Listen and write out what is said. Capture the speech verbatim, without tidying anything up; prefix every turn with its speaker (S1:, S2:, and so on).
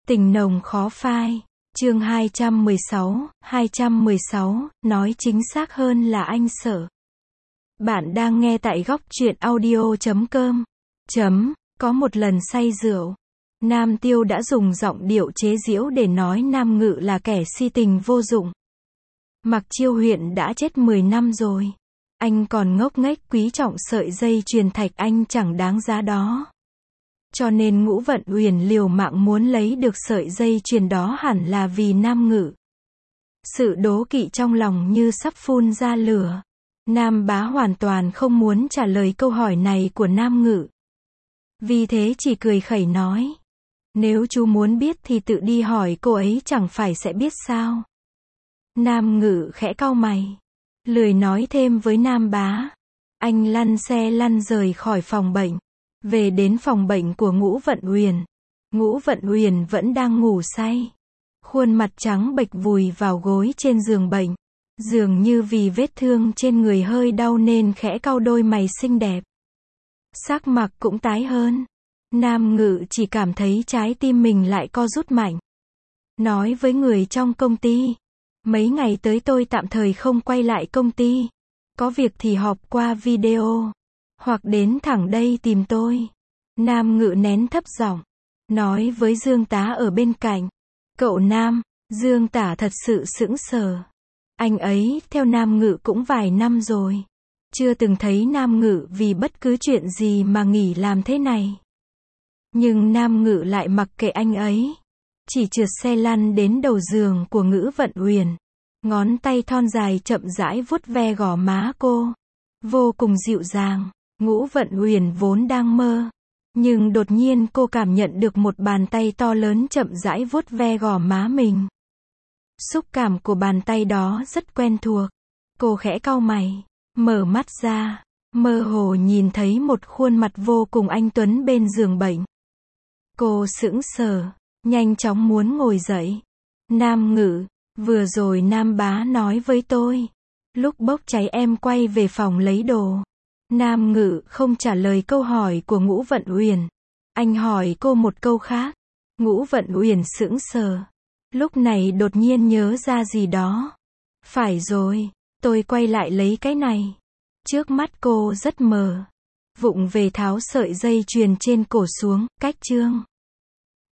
S1: Tình nồng khó phai. Chương hai trăm mười sáu, hai trăm mười sáu, nói chính xác hơn là anh sợ. Bạn đang nghe tại góc truyện audio chấm com. Chấm, có một lần say rượu, Nam Tiêu đã dùng giọng điệu chế giễu để nói Nam Ngự là kẻ si tình vô dụng. Mặc Chiêu Huyện đã chết mười năm rồi. Anh còn ngốc nghếch quý trọng sợi dây chuyền thạch anh chẳng đáng giá đó. Cho nên Ngũ Vận Uyển liều mạng muốn lấy được sợi dây chuyền đó hẳn là vì Nam Ngự. Sự đố kỵ trong lòng như sắp phun ra lửa. Nam Bá hoàn toàn không muốn trả lời câu hỏi này của Nam Ngự. Vì thế chỉ cười khẩy nói. Nếu chú muốn biết thì tự đi hỏi cô ấy chẳng phải sẽ biết sao. Nam Ngự khẽ cau mày. Lười nói thêm với Nam Bá. Anh lăn xe lăn rời khỏi phòng bệnh. Về đến phòng bệnh của Ngũ Vận Uyển. Ngũ Vận Uyển vẫn đang ngủ say. Khuôn mặt trắng bệch vùi vào gối trên giường bệnh. Dường như vì vết thương trên người hơi đau nên khẽ cau đôi mày xinh đẹp. Sắc mặt cũng tái hơn. Nam Ngự chỉ cảm thấy trái tim mình lại co rút mạnh. Nói với người trong công ty. Mấy ngày tới tôi tạm thời không quay lại công ty. Có việc thì họp qua video. Hoặc đến thẳng đây tìm tôi. Nam Ngự nén thấp giọng. Nói với Dương Tá ở bên cạnh. Cậu Nam, Dương Tả thật sự sững sờ. Anh ấy theo Nam Ngự cũng vài năm rồi. Chưa từng thấy Nam Ngự vì bất cứ chuyện gì mà nghỉ làm thế này. Nhưng Nam Ngự lại mặc kệ anh ấy. Chỉ trượt xe lăn đến đầu giường của Ngũ Vận Uyển. Ngón tay thon dài chậm rãi vuốt ve gò má cô. Vô cùng dịu dàng. Ngũ Vận Uyển vốn đang mơ. Nhưng đột nhiên cô cảm nhận được một bàn tay to lớn chậm rãi vuốt ve gò má mình. Xúc cảm của bàn tay đó rất quen thuộc. Cô khẽ cau mày. Mở mắt ra. Mơ hồ nhìn thấy một khuôn mặt vô cùng anh tuấn bên giường bệnh. Cô sững sờ. Nhanh chóng muốn ngồi dậy. Nam Ngự. Vừa rồi Nam Bá nói với tôi. Lúc bốc cháy em quay về phòng lấy đồ. Nam Ngự không trả lời câu hỏi của Ngũ Vận Uyển. Anh hỏi cô một câu khác. Ngũ Vận Uyển sững sờ. Lúc này đột nhiên nhớ ra gì đó. Phải rồi, tôi quay lại lấy cái này. Trước mắt cô rất mờ. Vụng về tháo sợi dây chuyền trên cổ xuống, cách chương.